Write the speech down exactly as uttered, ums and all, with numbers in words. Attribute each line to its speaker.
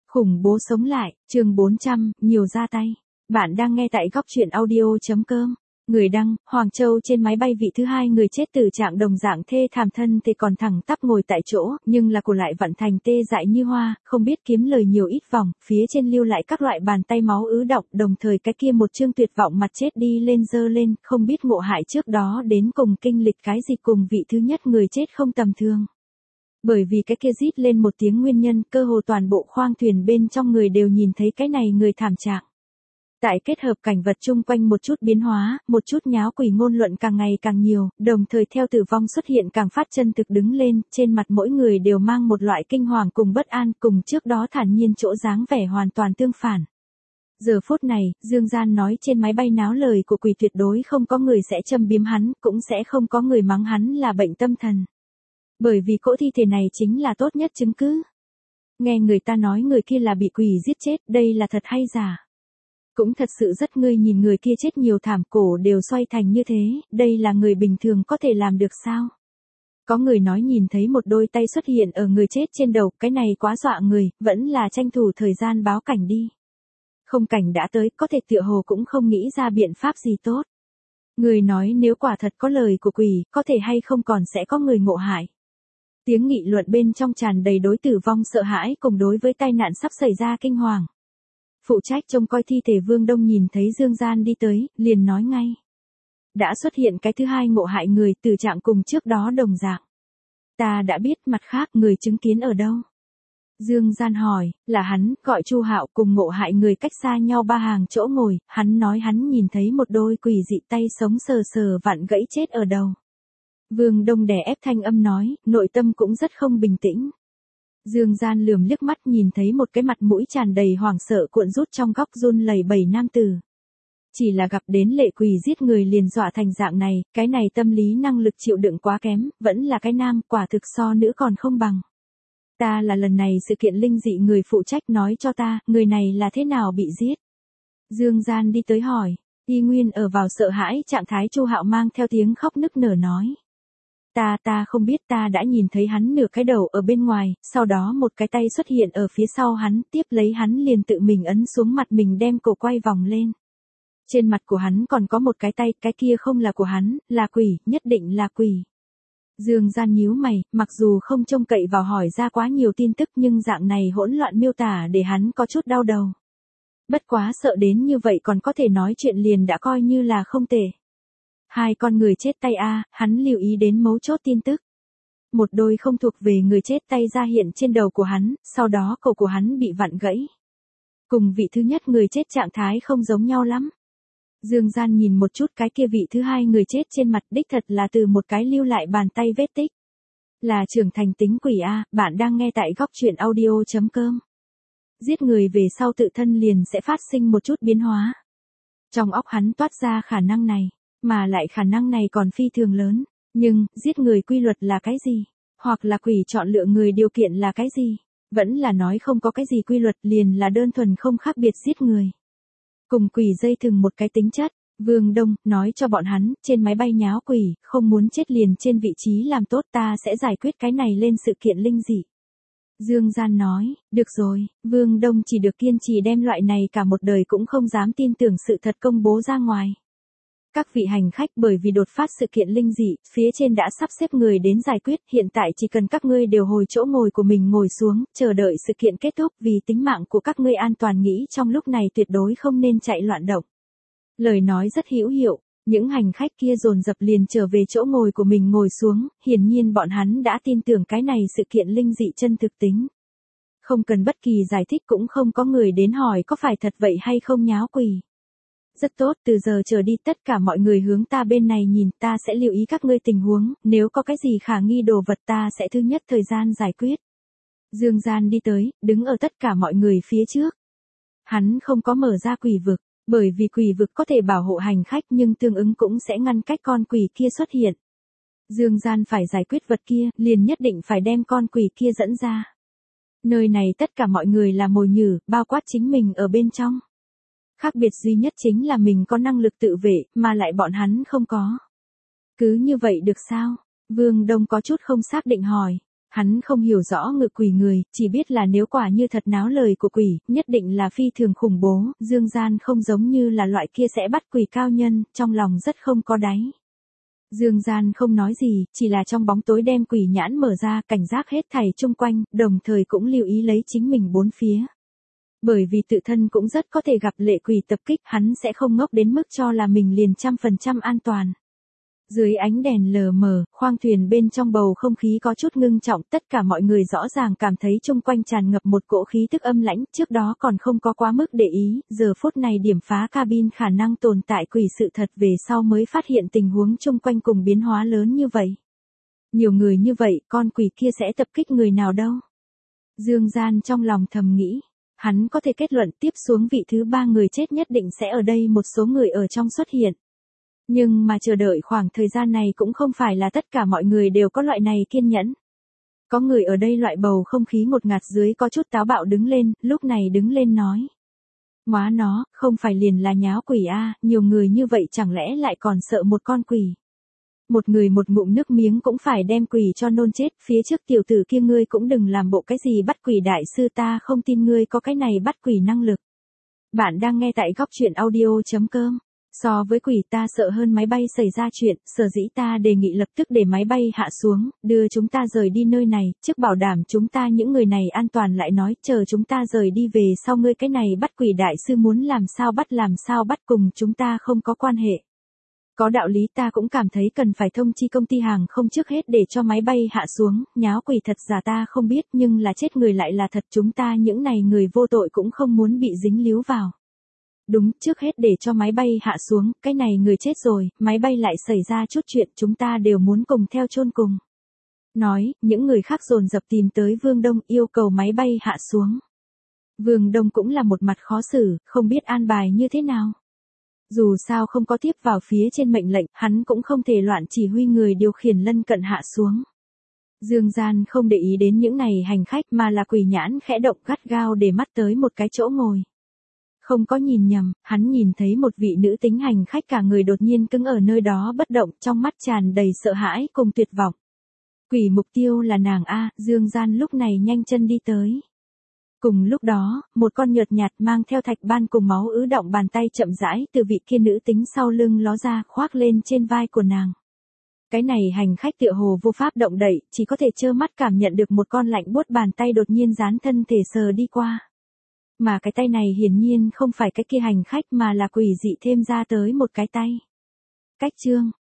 Speaker 1: Khủng bố sống lại, chương bốn trăm, nhiều ra tay. Bạn đang nghe tại góc truyện audio.com. Người đăng, Hoàng Châu trên máy bay vị thứ hai người chết từ trạng đồng dạng thê thảm thân thì còn thẳng tắp ngồi tại chỗ, nhưng là cổ lại vận thành tê dại như hoa, không biết kiếm lời nhiều ít vòng, phía trên lưu lại các loại bàn tay máu ứ đọng, đồng thời cái kia một chương tuyệt vọng mặt chết đi lên dơ lên, không biết ngộ hại trước đó đến cùng kinh lịch cái gì cùng vị thứ nhất người chết không tầm thường. Bởi vì cái kia rít lên một tiếng nguyên nhân, cơ hồ toàn bộ khoang thuyền bên trong người đều nhìn thấy cái này người thảm trạng. Tại kết hợp cảnh vật chung quanh một chút biến hóa, một chút nháo quỷ ngôn luận càng ngày càng nhiều, đồng thời theo tử vong xuất hiện càng phát chân thực đứng lên, trên mặt mỗi người đều mang một loại kinh hoàng cùng bất an, cùng trước đó thản nhiên chỗ dáng vẻ hoàn toàn tương phản. Giờ phút này, Dương Gian nói trên máy bay náo lời của quỷ tuyệt đối không có người sẽ châm biếm hắn, cũng sẽ không có người mắng hắn là bệnh tâm thần. Bởi vì cỗ thi thể này chính là tốt nhất chứng cứ. Nghe người ta nói người kia là bị quỷ giết chết, đây là thật hay giả? Cũng thật sự rất ngươi nhìn người kia chết nhiều thảm, cổ đều xoay thành như thế, đây là người bình thường có thể làm được sao? Có người nói nhìn thấy một đôi tay xuất hiện ở người chết trên đầu, cái này quá dọa người, vẫn là tranh thủ thời gian báo cảnh đi. Không cảnh đã tới, có thể tựa hồ cũng không nghĩ ra biện pháp gì tốt. Người nói nếu quả thật có lời của quỷ, có thể hay không còn sẽ có người ngộ hại. Tiếng nghị luận bên trong tràn đầy đối tử vong sợ hãi cùng đối với tai nạn sắp xảy ra kinh hoàng. Phụ trách trông coi thi thể Vương Đông nhìn thấy Dương Gian đi tới, liền nói ngay. Đã xuất hiện cái thứ hai ngộ hại người, tử trạng cùng trước đó đồng dạng. Ta đã biết, mặt khác người chứng kiến ở đâu? Dương Gian hỏi, là hắn, gọi Chu Hạo, cùng ngộ hại người cách xa nhau ba hàng chỗ ngồi, hắn nói hắn nhìn thấy một đôi quỷ dị tay sống sờ sờ vặn gãy chết ở đầu. Vương Đông đè ép thanh âm nói, nội tâm cũng rất không bình tĩnh. Dương Gian lườm liếc mắt nhìn thấy một cái mặt mũi tràn đầy hoảng sợ cuộn rút trong góc run lẩy bẩy nam tử. Chỉ là gặp đến lệ quỷ giết người liền dọa thành dạng này, cái này tâm lý năng lực chịu đựng quá kém, vẫn là cái nam, quả thực so nữ còn không bằng. Ta là lần này sự kiện linh dị người phụ trách nói cho ta, người này là thế nào bị giết. Dương Gian đi tới hỏi, y nguyên ở vào sợ hãi trạng thái Chu Hạo mang theo tiếng khóc nức nở nói. Ta ta không biết, ta đã nhìn thấy hắn nửa cái đầu ở bên ngoài, sau đó một cái tay xuất hiện ở phía sau hắn, tiếp lấy hắn liền tự mình ấn xuống mặt mình đem cổ quay vòng lên. Trên mặt của hắn còn có một cái tay, cái kia không là của hắn, là quỷ, nhất định là quỷ. Dương Gian nhíu mày, mặc dù không trông cậy vào hỏi ra quá nhiều tin tức nhưng dạng này hỗn loạn miêu tả để hắn có chút đau đầu. Bất quá sợ đến như vậy còn có thể nói chuyện liền đã coi như là không tệ. Hai con người chết tay a, hắn lưu ý đến mấu chốt tin tức. Một đôi không thuộc về người chết tay ra hiện trên đầu của hắn, sau đó cổ của hắn bị vặn gãy. Cùng vị thứ nhất người chết trạng thái không giống nhau lắm. Dương Gian nhìn một chút cái kia vị thứ hai người chết trên mặt, đích thật là từ một cái lưu lại bàn tay vết tích. Là trưởng thành tính quỷ a, bạn đang nghe tại góc truyện audio.com. Giết người về sau tự thân liền sẽ phát sinh một chút biến hóa. Trong óc hắn toát ra khả năng này. Mà lại khả năng này còn phi thường lớn. Nhưng, giết người quy luật là cái gì? Hoặc là quỷ chọn lựa người điều kiện là cái gì? Vẫn là nói không có cái gì quy luật liền là đơn thuần không khác biệt giết người. Cùng quỷ dây thừng một cái tính chất. Vương Đông, nói cho bọn hắn, trên máy bay nháo quỷ, không muốn chết liền trên vị trí làm tốt, ta sẽ giải quyết cái này lên sự kiện linh dị. Dương Gian nói, được rồi, Vương Đông chỉ được kiên trì đem loại này cả một đời cũng không dám tin tưởng sự thật công bố ra ngoài. Các vị hành khách, bởi vì đột phát sự kiện linh dị, phía trên đã sắp xếp người đến giải quyết, hiện tại chỉ cần các ngươi đều hồi chỗ ngồi của mình ngồi xuống, chờ đợi sự kiện kết thúc, vì tính mạng của các ngươi an toàn nghĩ trong lúc này tuyệt đối không nên chạy loạn động. Lời nói rất hữu hiệu, những hành khách kia dồn dập liền trở về chỗ ngồi của mình ngồi xuống, hiển nhiên bọn hắn đã tin tưởng cái này sự kiện linh dị chân thực tính. Không cần bất kỳ giải thích, cũng không có người đến hỏi có phải thật vậy hay không nháo quỷ. Rất tốt, từ giờ trở đi tất cả mọi người hướng ta bên này nhìn, ta sẽ lưu ý các ngươi tình huống, nếu có cái gì khả nghi đồ vật ta sẽ thứ nhất thời gian giải quyết. Dương Gian đi tới, đứng ở tất cả mọi người phía trước. Hắn không có mở ra quỷ vực, bởi vì quỷ vực có thể bảo hộ hành khách nhưng tương ứng cũng sẽ ngăn cách con quỷ kia xuất hiện. Dương Gian phải giải quyết vật kia, liền nhất định phải đem con quỷ kia dẫn ra. Nơi này tất cả mọi người là mồi nhử, bao quát chính mình ở bên trong. Khác biệt duy nhất chính là mình có năng lực tự vệ, mà lại bọn hắn không có. Cứ như vậy được sao? Vương Đông có chút không xác định hỏi. Hắn không hiểu rõ ngự quỷ người, chỉ biết là nếu quả như thật náo lời của quỷ, nhất định là phi thường khủng bố, dương gian không giống như là loại kia sẽ bắt quỷ cao nhân, trong lòng rất không có đáy. Dương gian không nói gì, chỉ là trong bóng tối đem quỷ nhãn mở ra, cảnh giác hết thảy chung quanh, đồng thời cũng lưu ý lấy chính mình bốn phía. Bởi vì tự thân cũng rất có thể gặp lệ quỷ tập kích, hắn sẽ không ngốc đến mức cho là mình liền trăm phần trăm an toàn. Dưới ánh đèn lờ mờ, khoang thuyền bên trong bầu không khí có chút ngưng trọng, tất cả mọi người rõ ràng cảm thấy chung quanh tràn ngập một cỗ khí tức âm lãnh, trước đó còn không có quá mức để ý, giờ phút này điểm phá cabin khả năng tồn tại quỷ sự thật về sau mới phát hiện tình huống chung quanh cùng biến hóa lớn như vậy. Nhiều người như vậy, con quỷ kia sẽ tập kích người nào đâu? Dương Gian trong lòng thầm nghĩ, hắn có thể kết luận tiếp xuống vị thứ ba người chết nhất định sẽ ở đây một số người ở trong xuất hiện. Nhưng mà chờ đợi khoảng thời gian này cũng không phải là tất cả mọi người đều có loại này kiên nhẫn. Có người ở đây loại bầu không khí ngột ngạt dưới có chút táo bạo đứng lên, lúc này đứng lên nói. Móa nó, không phải liền là nháo quỷ a, nhiều người như vậy chẳng lẽ lại còn sợ một con quỷ. Một người một ngụm nước miếng cũng phải đem quỷ cho nôn chết, phía trước tiểu tử kia ngươi cũng đừng làm bộ cái gì bắt quỷ đại sư, ta không tin ngươi có cái này bắt quỷ năng lực. Bạn đang nghe tại góc truyện audio.com. So với quỷ ta sợ hơn máy bay xảy ra chuyện, sở dĩ ta đề nghị lập tức để máy bay hạ xuống, đưa chúng ta rời đi nơi này, trước bảo đảm chúng ta những người này an toàn lại nói, chờ chúng ta rời đi về sau ngươi cái này bắt quỷ đại sư muốn làm sao bắt làm sao bắt cùng chúng ta không có quan hệ. Có đạo lý, ta cũng cảm thấy cần phải thông chi công ty hàng không trước hết để cho máy bay hạ xuống, nháo quỷ thật giả ta không biết nhưng là chết người lại là thật, chúng ta những này người vô tội cũng không muốn bị dính líu vào. Đúng, trước hết để cho máy bay hạ xuống, cái này người chết rồi, máy bay lại xảy ra chút chuyện chúng ta đều muốn cùng theo chôn cùng. Nói, những người khác dồn dập tìm tới Vương Đông yêu cầu máy bay hạ xuống. Vương Đông cũng là một mặt khó xử, không biết an bài như thế nào. Dù sao không có tiếp vào phía trên mệnh lệnh, hắn cũng không thể loạn chỉ huy người điều khiển lân cận hạ xuống. Dương Gian không để ý đến những này hành khách mà là quỷ nhãn khẽ động gắt gao để mắt tới một cái chỗ ngồi. Không có nhìn nhầm, hắn nhìn thấy một vị nữ tính hành khách cả người đột nhiên cứng ở nơi đó bất động, trong mắt tràn đầy sợ hãi cùng tuyệt vọng. Quỷ mục tiêu là nàng A, Dương Gian lúc này nhanh chân đi tới. Cùng lúc đó, một con nhợt nhạt mang theo thạch ban cùng máu ứ động bàn tay chậm rãi từ vị kia nữ tính sau lưng ló ra khoác lên trên vai của nàng. Cái này hành khách tựa hồ vô pháp động đậy, chỉ có thể trơ mắt cảm nhận được một con lạnh buốt bàn tay đột nhiên dán thân thể sờ đi qua. Mà cái tay này hiển nhiên không phải cái kia hành khách mà là quỷ dị thêm ra tới một cái tay. Cách chương